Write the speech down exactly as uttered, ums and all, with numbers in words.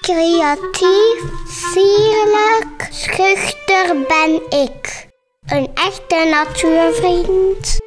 creatief, sierlijk, schuchter ben ik. Een echte natuurvriend.